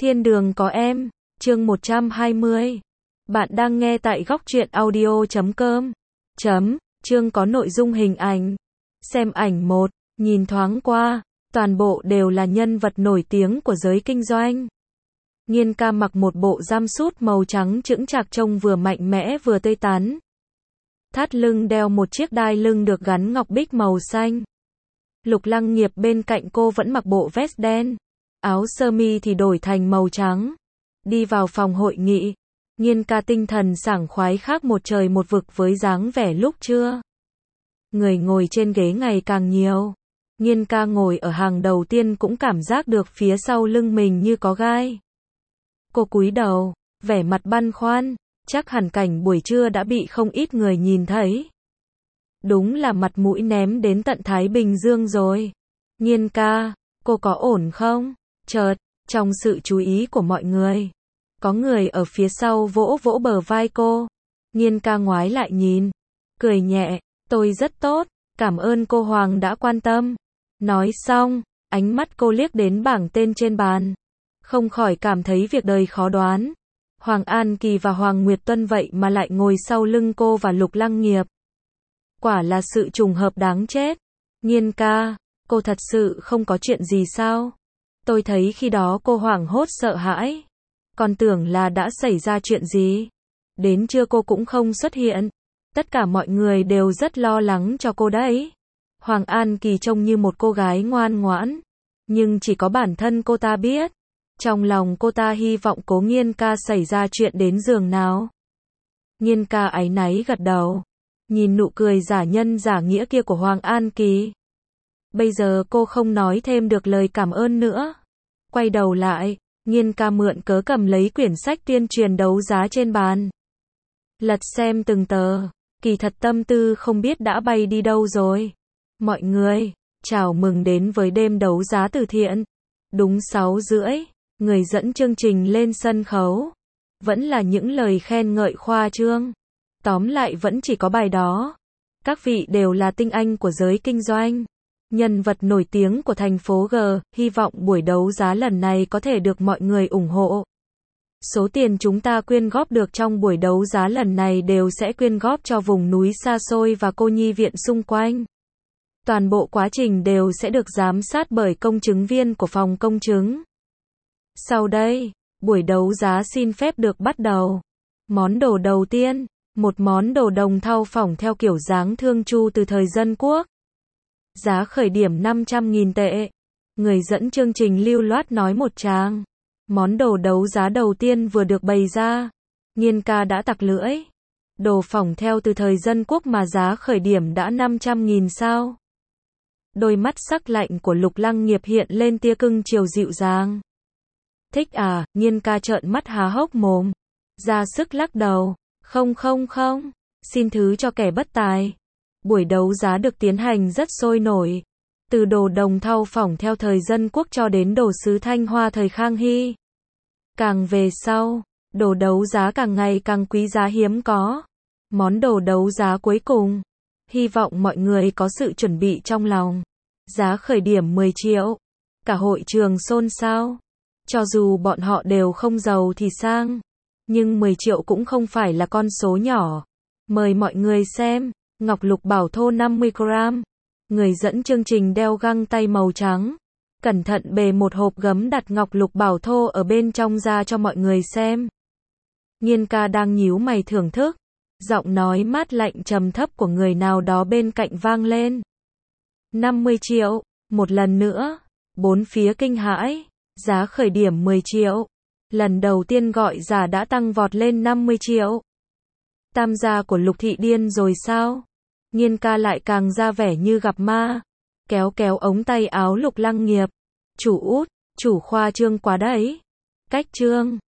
Thiên đường có em, chương 120. Bạn đang nghe tại góc truyện audio.com. Chương có nội dung hình ảnh. Xem ảnh 1, nhìn thoáng qua, toàn bộ đều là nhân vật nổi tiếng của giới kinh doanh. Nhiên ca mặc một bộ jumpsuit màu trắng chững chạc trông vừa mạnh mẽ vừa tươi tắn. Thắt lưng đeo một chiếc đai lưng được gắn ngọc bích màu xanh. Lục Lăng Nghiệp bên cạnh cô vẫn mặc bộ vest đen. Áo sơ mi thì đổi thành màu trắng. Đi vào phòng hội nghị, Nhiên ca tinh thần sảng khoái khác một trời một vực với dáng vẻ lúc trưa. Người ngồi trên ghế ngày càng nhiều. Nhiên ca ngồi ở hàng đầu tiên cũng cảm giác được phía sau lưng mình như có gai. Cô cúi đầu, vẻ mặt băn khoăn, chắc hẳn cảnh buổi trưa đã bị không ít người nhìn thấy. Đúng là mặt mũi ném đến tận Thái Bình Dương rồi. Nhiên ca, cô có ổn không? Chợt, trong sự chú ý của mọi người, có người ở phía sau vỗ vỗ bờ vai cô. Nhiên ca ngoái lại nhìn, cười nhẹ, tôi rất tốt, cảm ơn cô Hoàng đã quan tâm. Nói xong, ánh mắt cô liếc đến bảng tên trên bàn. Không khỏi cảm thấy việc đời khó đoán. Hoàng An Kỳ và Hoàng Nguyệt Tuân vậy mà lại ngồi sau lưng cô và Lục Lăng Nghiệp. Quả là sự trùng hợp đáng chết. Nhiên ca, cô thật sự không có chuyện gì sao? Tôi thấy khi đó cô hoảng hốt sợ hãi. Còn tưởng là đã xảy ra chuyện gì. Đến trưa cô cũng không xuất hiện. Tất cả mọi người đều rất lo lắng cho cô đấy. Hoàng An Kỳ trông như một cô gái ngoan ngoãn. Nhưng chỉ có bản thân cô ta biết. Trong lòng cô ta hy vọng Cố Nhiên ca xảy ra chuyện đến giường nào. Nhiên ca áy náy gật đầu. Nhìn nụ cười giả nhân giả nghĩa kia của Hoàng An Kỳ. Bây giờ cô không nói thêm được lời cảm ơn nữa. Quay đầu lại, Nhiên ca mượn cớ cầm lấy quyển sách tuyên truyền đấu giá trên bàn. Lật xem từng tờ, kỳ thật tâm tư không biết đã bay đi đâu rồi. Mọi người, chào mừng đến với đêm đấu giá từ thiện. Đúng 6:30, người dẫn chương trình lên sân khấu. Vẫn là những lời khen ngợi khoa trương. Tóm lại vẫn chỉ có bài đó. Các vị đều là tinh anh của giới kinh doanh. Nhân vật nổi tiếng của thành phố G, hy vọng buổi đấu giá lần này có thể được mọi người ủng hộ. Số tiền chúng ta quyên góp được trong buổi đấu giá lần này đều sẽ quyên góp cho vùng núi xa xôi và cô nhi viện xung quanh. Toàn bộ quá trình đều sẽ được giám sát bởi công chứng viên của phòng công chứng. Sau đây, buổi đấu giá xin phép được bắt đầu. Món đồ đầu tiên, một món đồ đồng thau phỏng theo kiểu dáng thương chu từ thời Dân Quốc. Giá khởi điểm 500.000 tệ. Người dẫn chương trình lưu loát nói một tràng. Món đồ đấu giá đầu tiên vừa được bày ra. Nhiên ca đã tặc lưỡi. Đồ phỏng theo từ thời Dân Quốc mà giá khởi điểm đã 500.000 sao? Đôi mắt sắc lạnh của Lục Lăng Nghiệp hiện lên tia cưng chiều dịu dàng. Thích à? Nhiên ca trợn mắt há hốc mồm. Ra sức lắc đầu. Không, xin thứ cho kẻ bất tài. Buổi đấu giá được tiến hành rất sôi nổi. Từ đồ đồng thau phỏng theo thời Dân Quốc cho đến đồ sứ Thanh Hoa thời Khang Hy. Càng về sau, đồ đấu giá càng ngày càng quý giá hiếm có. Món đồ đấu giá cuối cùng. Hy vọng mọi người có sự chuẩn bị trong lòng. Giá khởi điểm 10 triệu. Cả hội trường xôn xao. Cho dù bọn họ đều không giàu thì sang. Nhưng 10 triệu cũng không phải là con số nhỏ. Mời mọi người xem. Ngọc lục bảo thô 50 gram. Người dẫn chương trình đeo găng tay màu trắng. Cẩn thận bề một hộp gấm đặt ngọc lục bảo thô ở bên trong ra cho mọi người xem. Nhiên ca đang nhíu mày thưởng thức. Giọng nói mát lạnh trầm thấp của người nào đó bên cạnh vang lên. 50 triệu. Một lần nữa. Bốn phía kinh hãi. Giá khởi điểm 10 triệu. Lần đầu tiên gọi giá đã tăng vọt lên 50 triệu. Tam gia của Lục Thị điên rồi sao? Nhiên ca lại càng ra vẻ như gặp ma. Kéo kéo ống tay áo Lục Lăng Nghiệp. Chủ út, chủ khoa trương quá đấy. Cách trương.